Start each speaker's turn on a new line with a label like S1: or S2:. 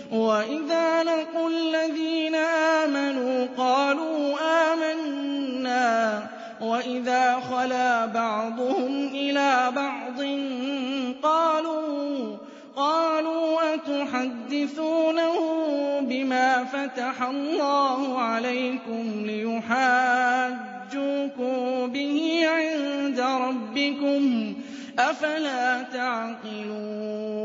S1: وَإِذَا لَقُوا الَّذِينَ آمَنُوا قَالُوا آمَنَّا وَإِذَا خَلَا بَعْضُهُمْ إِلَىٰ بَعْضٍ قَالُوا أَتُحَدِّثُونَهُم بِمَا فَتَحَ اللَّهُ عَلَيْكُمْ لِيُحَاجُّوكُم بِهِ عِندَ رَبِّكُمْ ۚ أَفَلَا تَعْقِلُونَ